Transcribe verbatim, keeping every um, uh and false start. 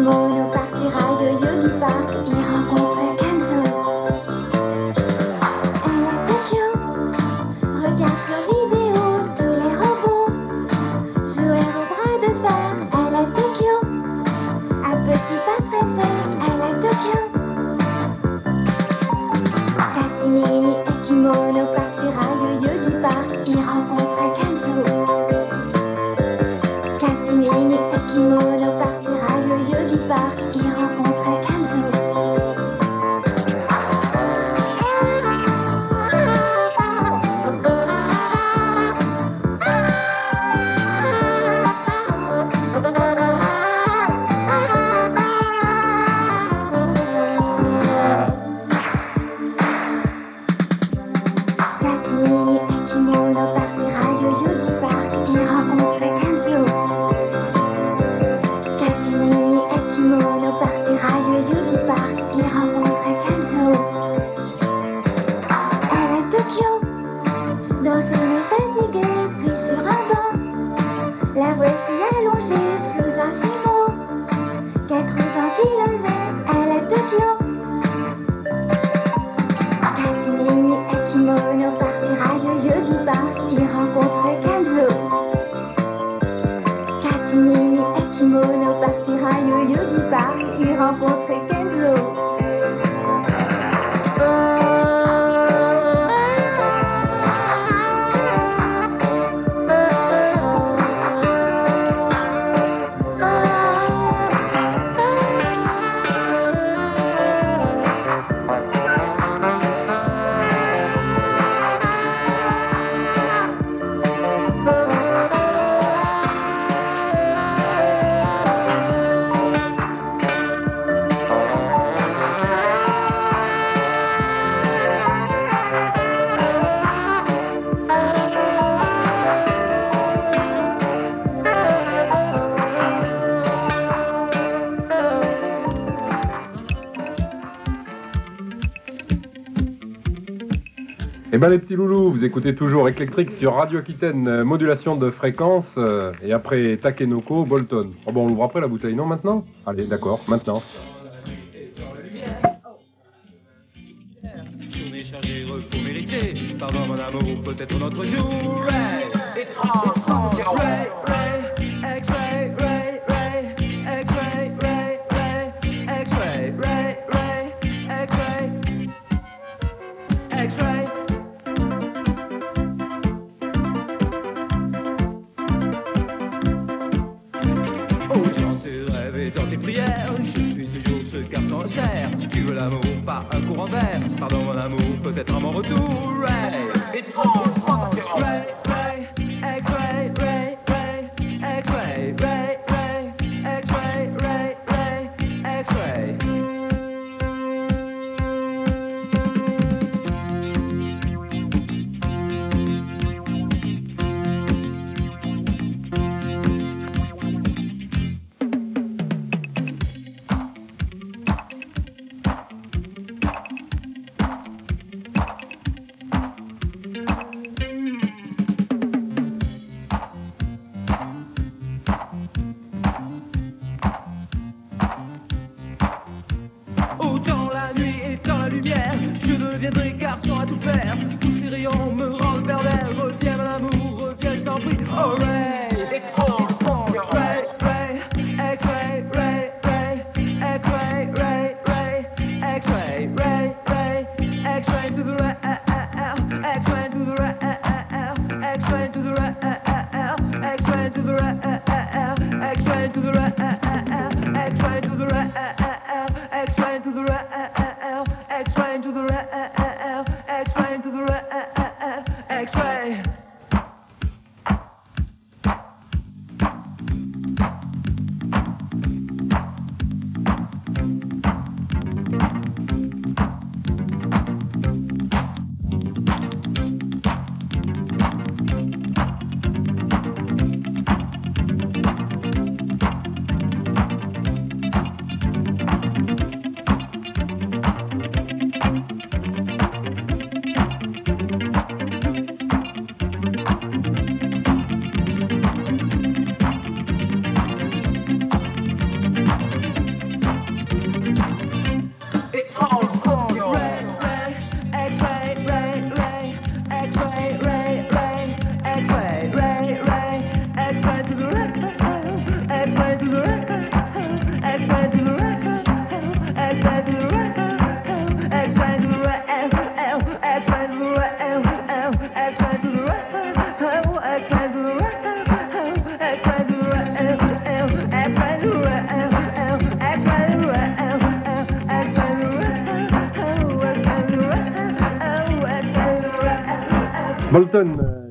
kimono partira yo-yo du parc, il rencontrait Kenzo. Elle à Tokyo, regarde sur vidéo tous les robots jouer au bras de fer. Elle à Tokyo, à petits pas pressés. Elle à Tokyo. Katimini et kimono partira yo-yo du parc, il rencontrait Kenzo. Katimini et kimono partira yo-yo du parc, il rencontrait Kenzo. Katimini et kimono partira yo-yo du parc, il rencontrait Kenzo. Katimini et kimono partira yo-yo du parc, il rencontrait Kenzo. Elle à Tokyo, danser mais fatiguée, puis sur un banc, la voici allongée sous un sumo. quatre-vingts kilos et elle à Tokyo. Katimini et kimono partira yo-yo du parc, il rencontrait Kenzo. Katimini et kimono partira yo-yo du parc, il rencontrait Kenzo. Eh ben les petits loulous, vous écoutez toujours Eclectric sur Radio Aquitaine, euh, modulation de fréquence, euh, et après Takenoko, Bolton. Oh bon, on ouvre après la bouteille, non maintenant? Allez, d'accord, maintenant. Journée chargée, repos mérité. Pardon mon amour, peut-être notre jour. Ray, étrange. Ray, Ray, X-ray, Ray, Ray, X-ray, Ray, Ray, X-ray, Ray, Ray, X-ray, X-ray. Oh, dans tes rêves et dans tes prières, je suis toujours ce garçon austère. Tu veux l'amour, pas un courant d'air. Pardon mon amour, peut-être à mon retour. Ray, étrange. Ray, Ray, X-ray, Ray, Ray, X-ray, Ray, Ray, X-ray, Ray, Ray, X-ray. Oh, dans la nuit et dans la lumière, je deviendrai garçon à tout faire. Tous ces rayons me rendent pervers. Reviens mon amour, reviens, je t'en prie. Oh Ray, étrange son. Ray, Ray, X-ray, Ray, Ray, X-ray, Ray, Ray, X-ray, Ray, Ray, X-ray to the Ray, X-ray to the Ray, X-ray to the Ray, X-ray to the Ray, X-ray to the Ray, X-ray to the Ray. X-ray to the right, X-ray to the right, X-ray to the right. Bolton, euh,